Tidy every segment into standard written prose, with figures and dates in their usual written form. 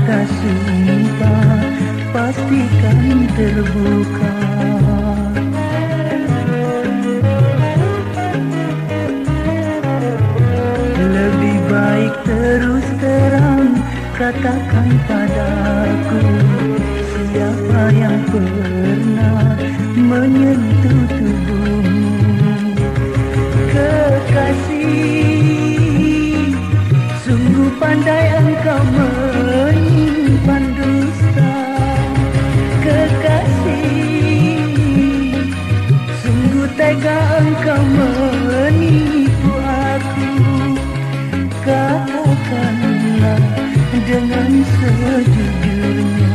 kata sumpah pastikan terbuka. Lebih baik terus terang katakan padaku, siapa yang pernah menyentuh tubuhmu. Kekasih, sungguh pandai engkau menyimpan dusta. Kekasih, sungguh tega engkau menipu aku. Katakanlah dengan sejujurnya,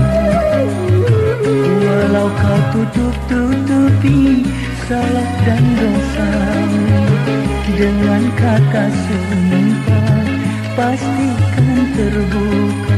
walau kau tutup-tutupi salah dan dosamu dengan kata sumpah pastikan terbuka.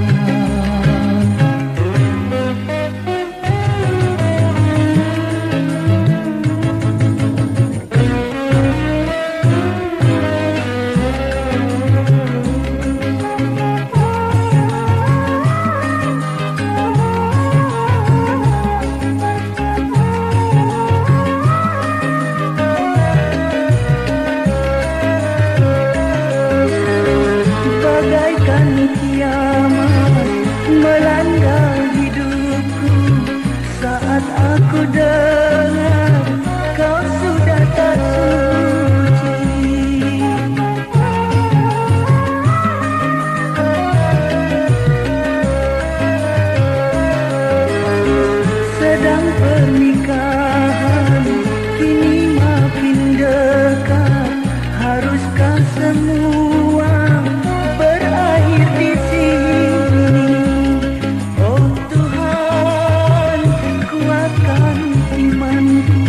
Kiamat melanda hidupku saat aku dengar kau sudah tak suci. Sedang pernikahan kini makin dekat, haruskah semua berakhir di sini? Oh Tuhan, kuatkan imanku.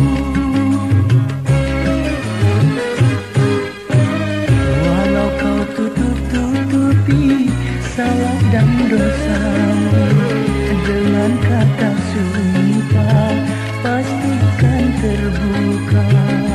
Walau kau tutup-tutupi salah dan dosamu dengan kata sumpah pastikan terbuka.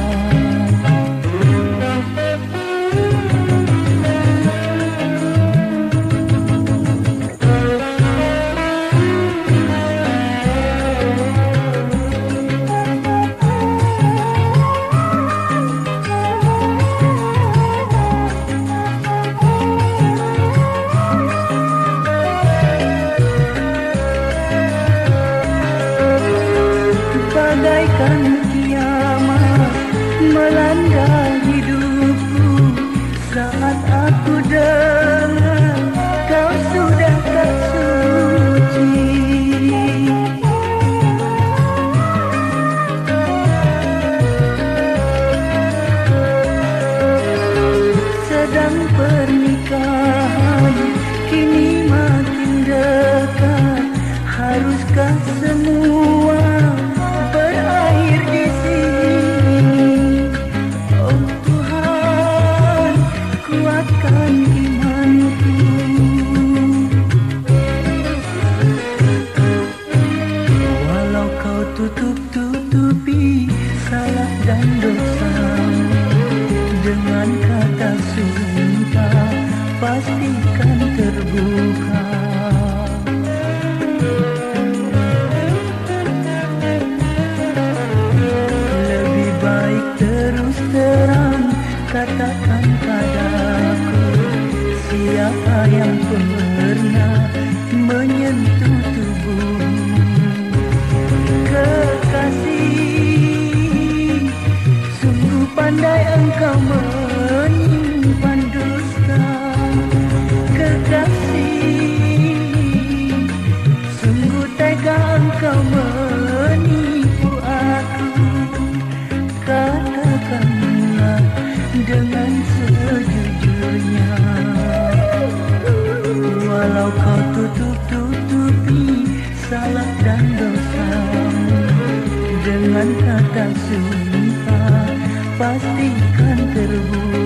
Bagaikan kiamat melanda hidupku saat aku dengar kau sudah tak suci. Sedang pernikahan kini makin dekat, haruskah semua berakhir di sini? Oh Tuhan, kuatkan imanku. Walau kau tutup-tutupi salah dan dosamu dengan kata sumpah pastikan terbuka. Terus terang katakan padaku, siapa yang pernah menyentuh tubuhmu. Kekasih, sungguh pandai engkau menyimpan dusta. Kekasih, sungguh tega engkau menipu aku. Katakanlah dengan sejujurnya, walau kau tutup-tutupi salah dan dosamu dengan kata sumpah pastikan terbuka.